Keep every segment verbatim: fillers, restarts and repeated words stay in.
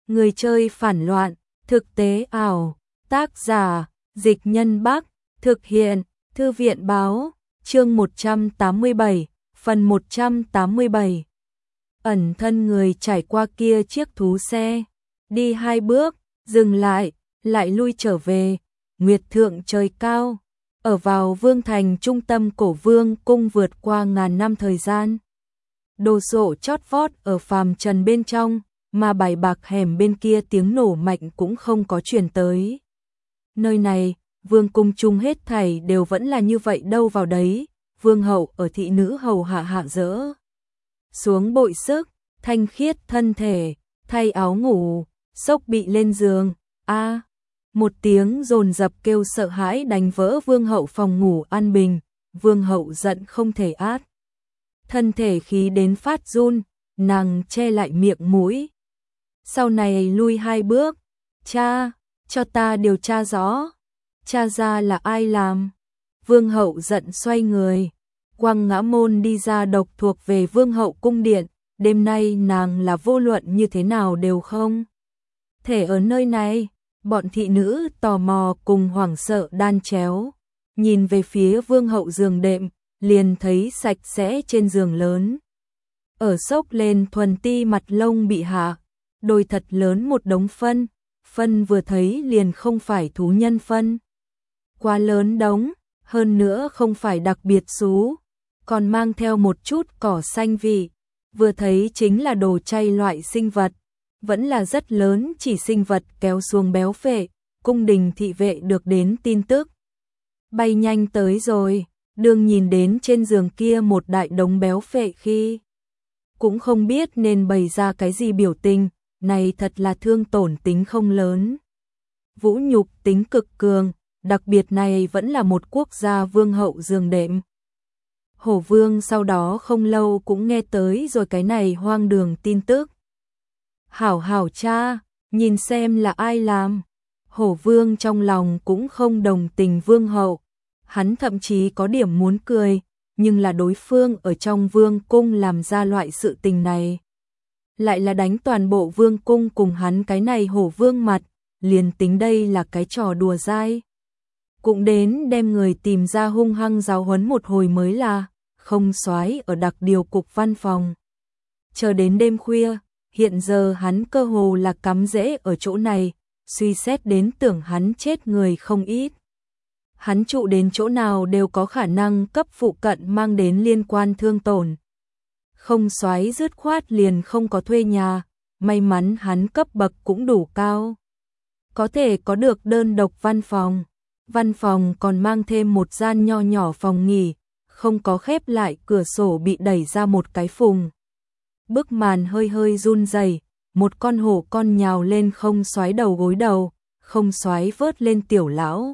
Người chơi phản loạn, thực tế ảo, tác giả, Dịch Nhân Bắc, thực hiện, Thư viện Báo, chương một trăm tám mươi bảy, phần một trăm tám mươi bảy. Ẩn thân người trải qua kia chiếc thú xe, đi hai bước, dừng lại, lại lui trở về, nguyệt thượng trời cao, ở vào vương thành trung tâm cổ vương cung vượt qua ngàn năm thời gian. Đồ sộ chót vót ở phàm trần bên trong, mà bài bạc hẻm bên kia tiếng nổ mạnh cũng không có truyền tới. Nơi này, vương cung chung hết thảy đều vẫn là như vậy đâu vào đấy, vương hậu ở thị nữ hầu hạ hạ dỡ xuống bội sức, thanh khiết thân thể, thay áo ngủ, xốc bị lên giường, a một tiếng dồn dập kêu sợ hãi đánh vỡ vương hậu phòng ngủ an bình, vương hậu giận không thể át. Thân thể khí đến phát run, nàng che lại miệng mũi. Sau này lui hai bước, cha, cho ta điều tra rõ, cha ra là ai làm. Vương hậu giận xoay người, quăng ngã môn đi ra độc thuộc về vương hậu cung điện, đêm nay nàng là vô luận như thế nào đều không thể ở nơi này. Bọn thị nữ tò mò cùng hoảng sợ đan chéo, nhìn về phía vương hậu giường đệm, liền thấy sạch sẽ trên giường lớn. Ở xốc lên thuần ti mặt lông bị hạ, đôi thật lớn một đống phân, phân vừa thấy liền không phải thú nhân phân. Quá lớn đống, hơn nữa không phải đặc biệt xú, còn mang theo một chút cỏ xanh vị, vừa thấy chính là đồ chay loại sinh vật. Vẫn là rất lớn, chỉ sinh vật kéo xuống béo phệ, cung đình thị vệ được đến tin tức. Bay nhanh tới rồi, đương nhìn đến trên giường kia một đại đống béo phệ khi cũng không biết nên bày ra cái gì biểu tình, này thật là thương tổn tính không lớn. Vũ nhục tính cực cường, đặc biệt này vẫn là một quốc gia vương hậu giường đệm. Hổ vương sau đó không lâu cũng nghe tới rồi cái này hoang đường tin tức. Hảo hảo cha, nhìn xem là ai làm. Hổ vương trong lòng cũng không đồng tình vương hậu. Hắn thậm chí có điểm muốn cười, nhưng là đối phương ở trong vương cung làm ra loại sự tình này. Lại là đánh toàn bộ vương cung cùng hắn cái này hổ vương mặt, liền tính đây là cái trò đùa dai. Cũng đến đem người tìm ra hung hăng giáo huấn một hồi mới là, không soái ở đặc điều cục văn phòng. Chờ đến đêm khuya, hiện giờ hắn cơ hồ là cắm rễ ở chỗ này, suy xét đến tưởng hắn chết người không ít. Hắn trụ đến chỗ nào đều có khả năng cấp phụ cận mang đến liên quan thương tổn. Không soái dứt khoát liền không có thuê nhà, may mắn hắn cấp bậc cũng đủ cao. Có thể có được đơn độc văn phòng, văn phòng còn mang thêm một gian nho nhỏ phòng nghỉ, không có khép lại cửa sổ bị đẩy ra một cái phùng. Bức màn hơi hơi run rẩy, một con hổ con nhào lên không soái đầu gối đầu, không soái vớt lên tiểu lão.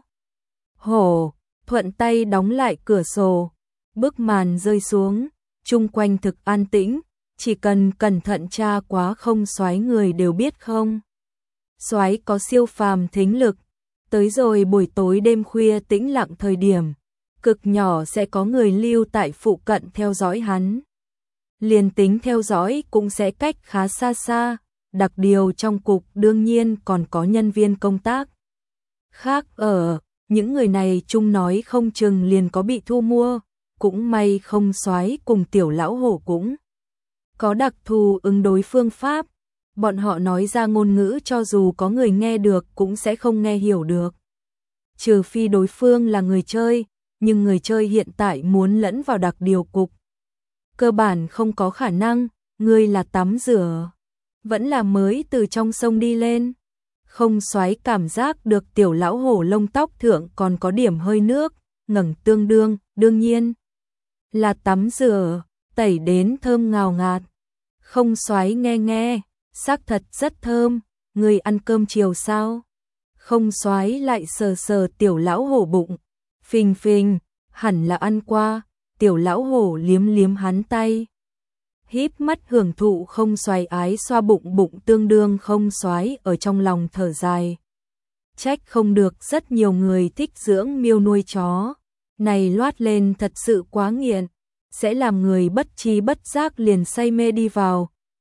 Hổ, thuận tay đóng lại cửa sổ, bức màn rơi xuống, chung quanh thực an tĩnh, chỉ cần cẩn thận tra quá không soái người đều biết không. Soái có siêu phàm thính lực, tới rồi buổi tối đêm khuya tĩnh lặng thời điểm, cực nhỏ sẽ có người lưu tại phụ cận theo dõi hắn. Liền tính theo dõi cũng sẽ cách khá xa xa, đặc điều trong cục đương nhiên còn có nhân viên công tác. Khác ở, những người này chung nói không chừng liền có bị thu mua, cũng may không soái cùng tiểu lão hổ cũng có đặc thù ứng đối phương pháp, bọn họ nói ra ngôn ngữ cho dù có người nghe được cũng sẽ không nghe hiểu được. Trừ phi đối phương là người chơi, nhưng người chơi hiện tại muốn lẫn vào đặc điều cục. Cơ bản không có khả năng, ngươi là tắm rửa, vẫn là mới từ trong sông đi lên. Không soái cảm giác được tiểu lão hổ lông tóc thượng còn có điểm hơi nước, ngẩng tương đương, đương nhiên là tắm rửa, tẩy đến thơm ngào ngạt. Không soái nghe nghe, xác thật rất thơm, ngươi ăn cơm chiều sao? Không soái lại sờ sờ tiểu lão hổ bụng, phình phình, hẳn là ăn qua. Tiểu lão hổ liếm liếm hắn tay, híp mắt hưởng thụ không soái ái xoa bụng bụng tương đương không soái ở trong lòng thở dài. Trách không được rất nhiều người thích dưỡng miêu nuôi chó, này loát lên thật sự quá nghiện, sẽ làm người bất tri bất giác liền say mê đi vào,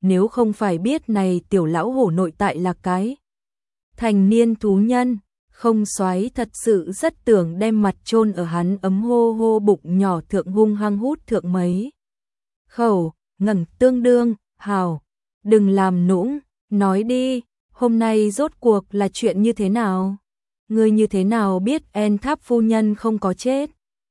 nếu không phải biết này tiểu lão hổ nội tại là cái thành niên thú nhân, không xoáy thật sự rất tưởng đem mặt chôn ở hắn ấm hô hô bụng nhỏ thượng hung hăng hút thượng mấy khẩu, ngẩng tương đương, hào, đừng làm nũng, nói đi, hôm nay rốt cuộc là chuyện như thế nào? Ngươi như thế nào biết En Tháp phu nhân không có chết?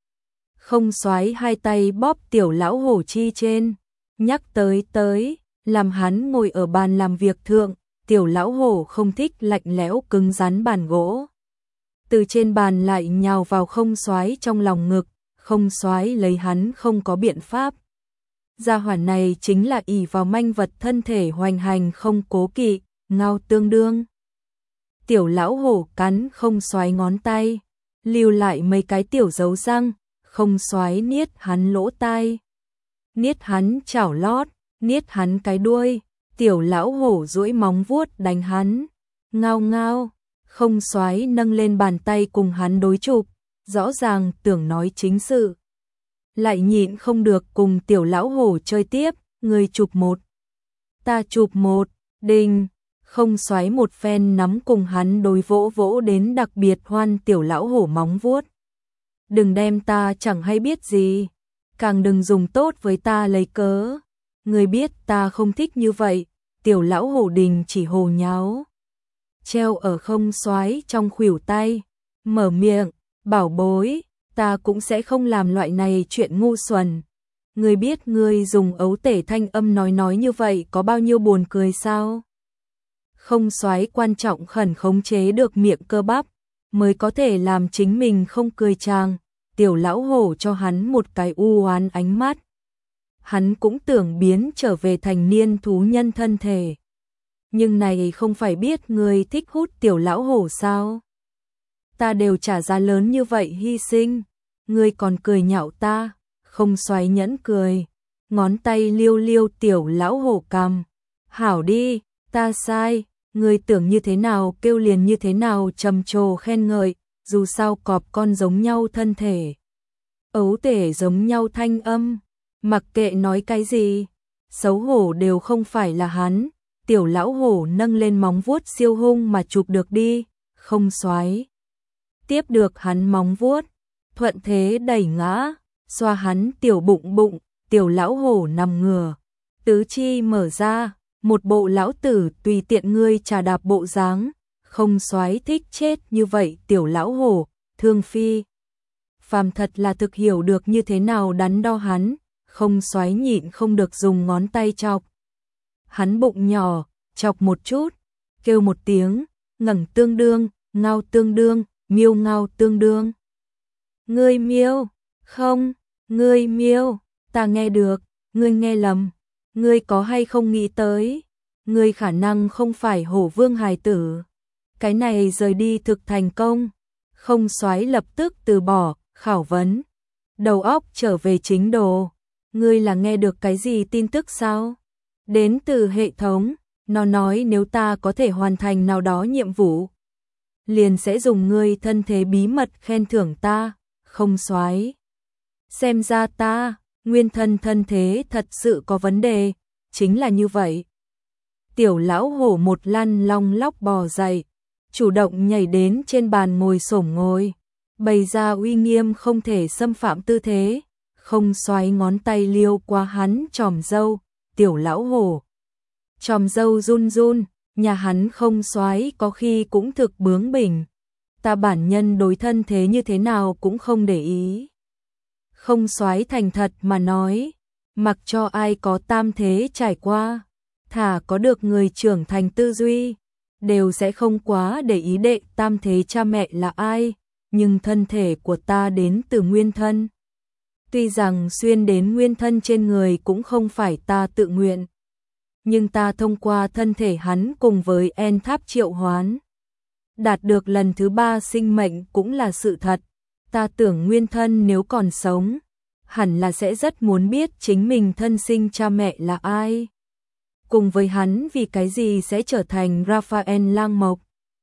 Không xoáy hai tay bóp tiểu lão hổ chi trên, nhắc tới tới, làm hắn ngồi ở bàn làm việc thượng, tiểu lão hổ không thích lạnh lẽo cứng rắn bàn gỗ. Từ trên bàn lại nhào vào không xoáy trong lòng ngực, không xoáy lấy hắn không có biện pháp. Gia hỏa này chính là ỷ vào manh vật thân thể hoành hành không cố kỵ, ngao tương đương. Tiểu lão hổ cắn không xoáy ngón tay, lưu lại mấy cái tiểu dấu răng, không xoáy niết hắn lỗ tai, niết hắn chảo lót, niết hắn cái đuôi, tiểu lão hổ duỗi móng vuốt đánh hắn, ngao ngao, không xoáy nâng lên bàn tay cùng hắn đối chụp, rõ ràng tưởng nói chính sự. Lại nhịn không được cùng tiểu lão hổ chơi tiếp, người chụp một, ta chụp một, đình, không xoáy một phen nắm cùng hắn đối vỗ vỗ đến đặc biệt hoan tiểu lão hổ móng vuốt. Đừng đem ta chẳng hay biết gì, càng đừng dùng tốt với ta lấy cớ. Người biết ta không thích như vậy, tiểu lão hổ đình chỉ hồ nháo. Treo ở không xoáy trong khuỷu tay, mở miệng, bảo bối, ta cũng sẽ không làm loại này chuyện ngu xuẩn. Người biết ngươi dùng ấu tể thanh âm nói nói như vậy có bao nhiêu buồn cười sao? Không xoáy quan trọng khẩn khống chế được miệng cơ bắp, mới có thể làm chính mình không cười chàng. Tiểu lão hổ cho hắn một cái u oán ánh mắt. Hắn cũng tưởng biến trở về thành niên thú nhân thân thể. Nhưng này không phải biết người thích hút tiểu lão hổ sao? Ta đều trả giá lớn như vậy hy sinh, ngươi còn cười nhạo ta, không xoáy nhẫn cười, ngón tay liêu liêu tiểu lão hổ cằm. Hảo đi, ta sai, ngươi tưởng như thế nào kêu liền như thế nào trầm trồ khen ngợi, dù sao cọp con giống nhau thân thể. Ấu tể giống nhau thanh âm, mặc kệ nói cái gì, xấu hổ đều không phải là hắn. Tiểu lão hổ nâng lên móng vuốt siêu hung mà chụp được đi, không xoáy. Tiếp được hắn móng vuốt, thuận thế đẩy ngã, xoa hắn tiểu bụng bụng, tiểu lão hổ nằm ngửa, tứ chi mở ra, một bộ lão tử tùy tiện ngươi trà đạp bộ dáng, không xoáy thích chết như vậy tiểu lão hổ, thương phi. Phàm thật là thực hiểu được như thế nào đắn đo hắn, không xoáy nhịn không được dùng ngón tay chọc. Hắn bụng nhỏ, chọc một chút, kêu một tiếng, ngẩng tương đương, ngao tương đương, miêu ngao tương đương. Ngươi miêu, không, ngươi miêu, ta nghe được, ngươi nghe lầm, ngươi có hay không nghĩ tới, ngươi khả năng không phải hổ vương hài tử. Cái này rời đi thực thành công, không xoáy lập tức từ bỏ, khảo vấn. Đầu óc trở về chính đồ, ngươi là nghe được cái gì tin tức sao? Đến từ hệ thống, nó nói nếu ta có thể hoàn thành nào đó nhiệm vụ, liền sẽ dùng ngươi thân thế bí mật khen thưởng ta, không xoáy. Xem ra ta, nguyên thân thân thế thật sự có vấn đề, chính là như vậy. Tiểu lão hổ một lăn long lóc bò dậy, chủ động nhảy đến trên bàn ngồi xổm ngồi, bày ra uy nghiêm không thể xâm phạm tư thế, không xoáy ngón tay liêu qua hắn tròm dâu, tiểu lão hổ. Tròm dâu run run, nhà hắn không xoáy có khi cũng thực bướng bỉnh. Ta bản nhân đối thân thế như thế nào cũng không để ý. Không xoáy thành thật mà nói, mặc cho ai có tam thế trải qua, thả có được người trưởng thành tư duy, đều sẽ không quá để ý đệ tam thế cha mẹ là ai, nhưng thân thể của ta đến từ nguyên thân. Tuy rằng xuyên đến nguyên thân trên người cũng không phải ta tự nguyện, nhưng ta thông qua thân thể hắn cùng với En Tháp triệu hoán, đạt được lần thứ ba sinh mệnh cũng là sự thật. Ta tưởng nguyên thân nếu còn sống, hẳn là sẽ rất muốn biết chính mình thân sinh cha mẹ là ai. Cùng với hắn vì cái gì sẽ trở thành Raphael Lang Mộc.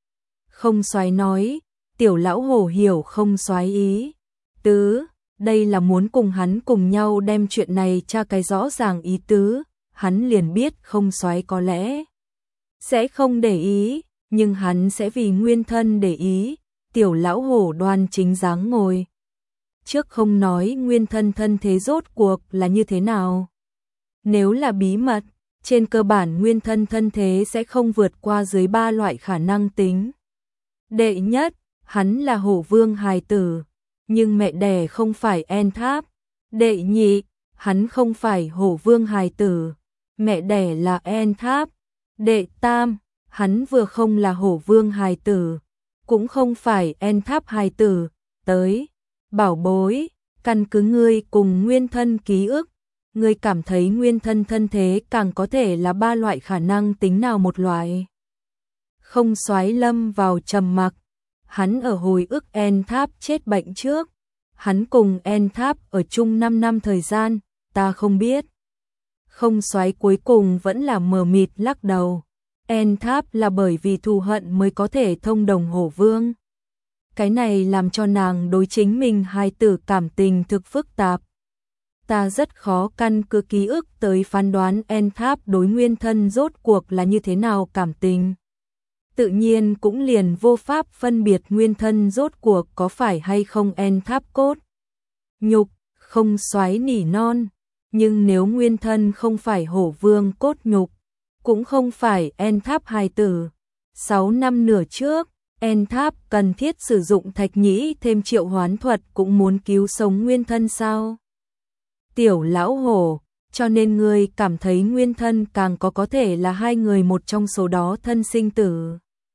Không xoáy nói, tiểu lão hổ hiểu không xoáy ý tứ, đây là muốn cùng hắn cùng nhau đem chuyện này tra cái rõ ràng ý tứ, hắn liền biết không soái có lẽ sẽ không để ý, nhưng hắn sẽ vì nguyên thân để ý. Tiểu lão hổ đoan chính dáng ngồi. Trước không nói nguyên thân thân thế rốt cuộc là như thế nào. Nếu là bí mật, trên cơ bản nguyên thân thân thế sẽ không vượt qua dưới ba loại khả năng tính. Đệ nhất, hắn là hổ vương hài tử, nhưng mẹ đẻ không phải En Tháp. Đệ nhị, hắn không phải hổ vương hài tử, mẹ đẻ là En Tháp. Đệ tam, hắn vừa không là hổ vương hài tử, cũng không phải En Tháp hài tử. Tới, bảo bối, căn cứ ngươi cùng nguyên thân ký ức, ngươi cảm thấy nguyên thân thân thế càng có thể là ba loại khả năng tính nào một loại. Không soái lâm vào trầm mặc, hắn ở hồi ức En Tháp chết bệnh trước, hắn cùng En Tháp ở chung năm năm thời gian, ta không biết. Không soái cuối cùng vẫn là mờ mịt lắc đầu. En Tháp là bởi vì thù hận mới có thể thông đồng hổ vương. Cái này làm cho nàng đối chính mình hài tử cảm tình thực phức tạp. Ta rất khó căn cứ ký ức tới phán đoán En Tháp đối nguyên thân rốt cuộc là như thế nào cảm tình. Tự nhiên cũng liền vô pháp phân biệt nguyên thân rốt cuộc có phải hay không En Tháp cốt nhục. Không soái nỉ non, nhưng nếu nguyên thân không phải hổ vương cốt nhục, cũng không phải En Tháp hài tử. Sáu năm nửa trước, En Tháp cần thiết sử dụng thạch nhĩ thêm triệu hoán thuật cũng muốn cứu sống nguyên thân sao? Tiểu lão hổ, cho nên ngươi cảm thấy nguyên thân càng có có thể là hai người một trong số đó thân sinh tử.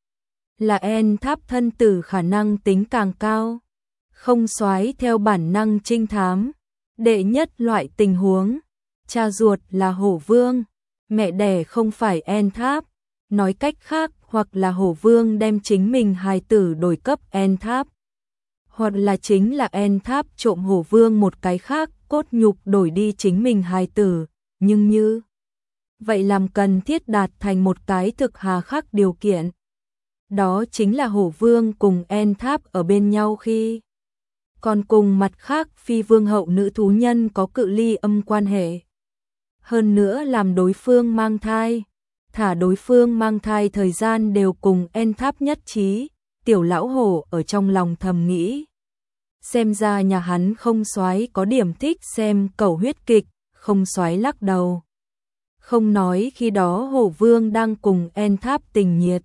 Là En Tháp thân tử khả năng tính càng cao. Không soái theo bản năng trinh thám. Đệ nhất loại tình huống, cha ruột là hổ vương, mẹ đẻ không phải En Tháp. Nói cách khác, hoặc là hổ vương đem chính mình hài tử đổi cấp En Tháp, hoặc là chính là En Tháp trộm hổ vương một cái khác cốt nhục đổi đi chính mình hài tử. Nhưng như vậy làm cần thiết đạt thành một cái thực hà khắc điều kiện. Đó chính là hổ vương cùng En Tháp ở bên nhau khi còn cùng mặt khác phi vương hậu nữ thú nhân có cự ly âm quan hệ. Hơn nữa làm đối phương mang thai, thả đối phương mang thai thời gian đều cùng En Tháp nhất trí. Tiểu lão hổ ở trong lòng thầm nghĩ. Xem ra nhà hắn không soái có điểm thích xem cầu huyết kịch. Không soái lắc đầu. Không nói khi đó hổ vương đang cùng En Tháp tình nhiệt.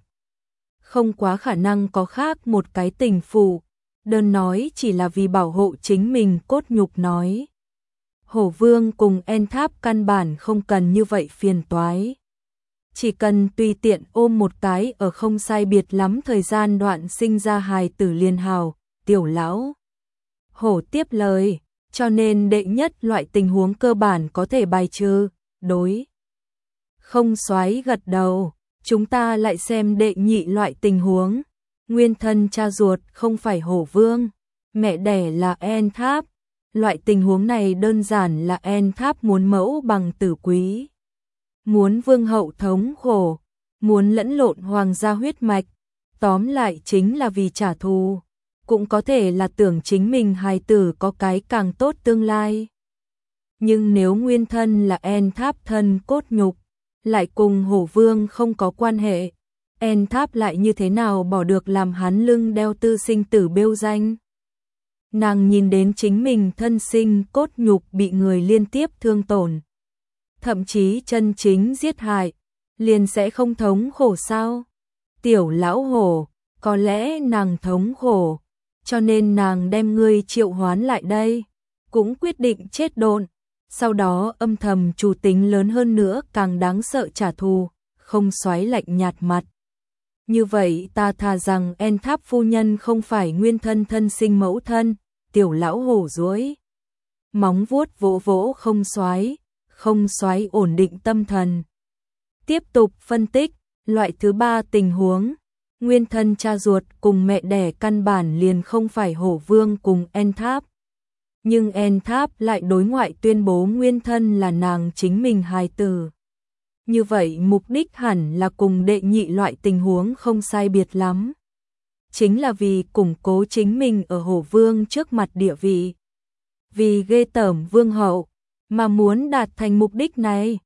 Không quá khả năng có khác một cái tình phụ. Đơn nói chỉ là vì bảo hộ chính mình cốt nhục nói. Hổ vương cùng En Tháp căn bản không cần như vậy phiền toái. Chỉ cần tùy tiện ôm một cái ở không sai biệt lắm thời gian đoạn sinh ra hài tử liền hào. Tiểu lão hổ tiếp lời, cho nên đệ nhất loại tình huống cơ bản có thể bài trừ. Đối không soái gật đầu, chúng ta lại xem đệ nhị loại tình huống. Nguyên thân cha ruột không phải hổ vương, mẹ đẻ là En Tháp. Loại tình huống này đơn giản là En Tháp muốn mẫu bằng tử quý, muốn vương hậu thống khổ, muốn lẫn lộn hoàng gia huyết mạch. Tóm lại chính là vì trả thù, cũng có thể là tưởng chính mình hài tử có cái càng tốt tương lai. Nhưng nếu nguyên thân là En Tháp thân cốt nhục, lại cùng hổ vương không có quan hệ, En Tháp lại như thế nào bỏ được làm hắn lưng đeo tư sinh tử bêu danh. Nàng nhìn đến chính mình thân sinh cốt nhục bị người liên tiếp thương tổn, thậm chí chân chính giết hại, liền sẽ không thống khổ sao? Tiểu lão hổ, có lẽ nàng thống khổ, cho nên nàng đem ngươi triệu hoán lại đây, cũng quyết định chết độn, sau đó âm thầm chủ tính lớn hơn nữa càng đáng sợ trả thù. Không soái lạnh nhạt mặt. Như vậy ta thà rằng En Tháp phu nhân không phải nguyên thân thân sinh mẫu thân. Tiểu lão hổ duỗi móng vuốt vỗ vỗ không soái. Không soái ổn định tâm thần, tiếp tục phân tích. Loại thứ ba tình huống, nguyên thân cha ruột cùng mẹ đẻ căn bản liền không phải hổ vương cùng En Tháp, nhưng En Tháp lại đối ngoại tuyên bố nguyên thân là nàng chính mình hài tử. Như vậy mục đích hẳn là cùng đệ nhị loại tình huống không sai biệt lắm, chính là vì củng cố chính mình ở hổ vương trước mặt địa vị, vì ghê tởm vương hậu mà muốn đạt thành mục đích này.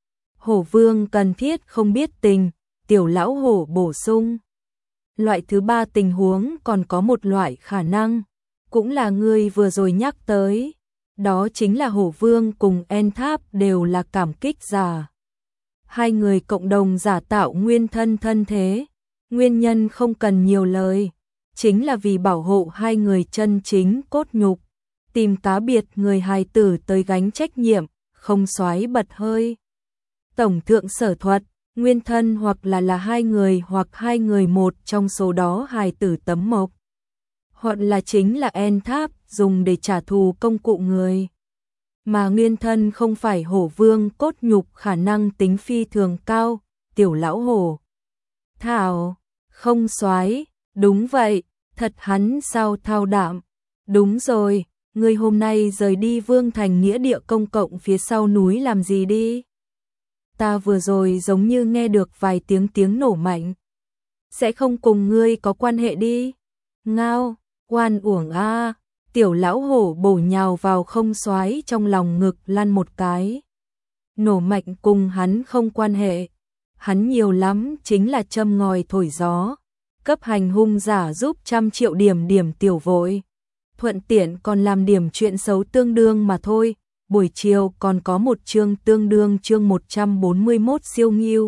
Hổ vương cần thiết không biết tình, tiểu lão hổ bổ sung. Loại thứ ba tình huống còn có một loại khả năng, cũng là ngươi vừa rồi nhắc tới, đó chính là hổ vương cùng En Tháp đều là cảm kích giả. Hai người cộng đồng giả tạo nguyên thân thân thế, nguyên nhân không cần nhiều lời, chính là vì bảo hộ hai người chân chính cốt nhục, tìm cá biệt người hài tử tới gánh trách nhiệm, không xoáy bật hơi. Tổng thượng sở thuật, nguyên thân hoặc là là hai người hoặc hai người một trong số đó hài tử tấm mộc, hoặc là chính là En Tháp dùng để trả thù công cụ người. Mà nguyên thân không phải hổ vương cốt nhục khả năng tính phi thường cao, tiểu lão hổ. Thảo, không xoáy, đúng vậy, thật hắn sao thao đạm. Đúng rồi, ngươi hôm nay rời đi Vương Thành nghĩa địa công cộng phía sau núi làm gì đi? Ta vừa rồi giống như nghe được vài tiếng tiếng nổ mạnh. Sẽ không cùng ngươi có quan hệ đi. Ngao, oan uổng a. Tiểu lão hổ bổ nhào vào không xoáy trong lòng ngực lăn một cái. Nổ mạnh cùng hắn không quan hệ. Hắn nhiều lắm chính là châm ngòi thổi gió. Cấp hành hung giả giúp trăm triệu điểm điểm tiểu vội. Thuận tiện còn làm điểm chuyện xấu tương đương mà thôi. Buổi chiều còn có một chương tương đương chương một trăm bốn mươi mốt siêu nghiêu.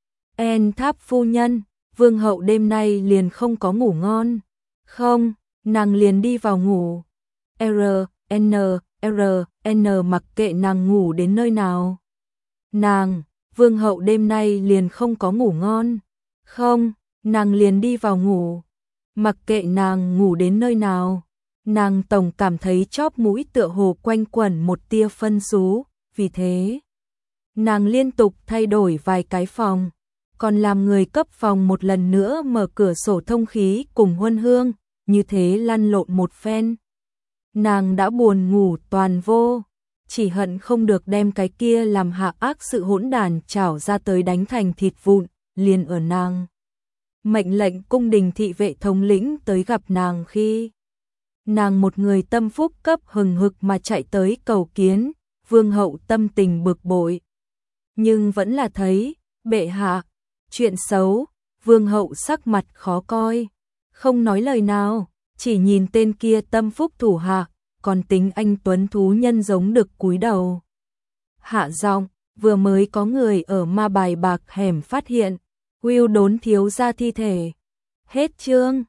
En Tháp phu nhân, vương hậu đêm nay liền không có ngủ ngon. Không, nàng liền đi vào ngủ. R, N, R, N mặc kệ nàng ngủ đến nơi nào. Nàng, vương hậu đêm nay liền không có ngủ ngon. Không, nàng liền đi vào ngủ. Mặc kệ nàng ngủ đến nơi nào. Nàng tổng cảm thấy chóp mũi tựa hồ quanh quẩn một tia phân xú, vì thế nàng liên tục thay đổi vài cái phòng, còn làm người cấp phòng một lần nữa mở cửa sổ thông khí cùng huân hương, như thế lăn lộn một phen. Nàng đã buồn ngủ toàn vô, chỉ hận không được đem cái kia làm hạ ác sự hỗn đản chảo ra tới đánh thành thịt vụn, liền ở nàng. Mệnh lệnh cung đình thị vệ thống lĩnh tới gặp nàng khi nàng một người tâm phúc cấp hừng hực mà chạy tới cầu kiến, vương hậu tâm tình bực bội. Nhưng vẫn là thấy, bệ hạ, chuyện xấu, vương hậu sắc mặt khó coi, không nói lời nào, chỉ nhìn tên kia tâm phúc thủ hạ, còn tính anh tuấn thú nhân giống được cúi đầu. Hạ giọng, vừa mới có người ở ma bài bạc hẻm phát hiện, Will đốn thiếu ra thi thể. Hết chương.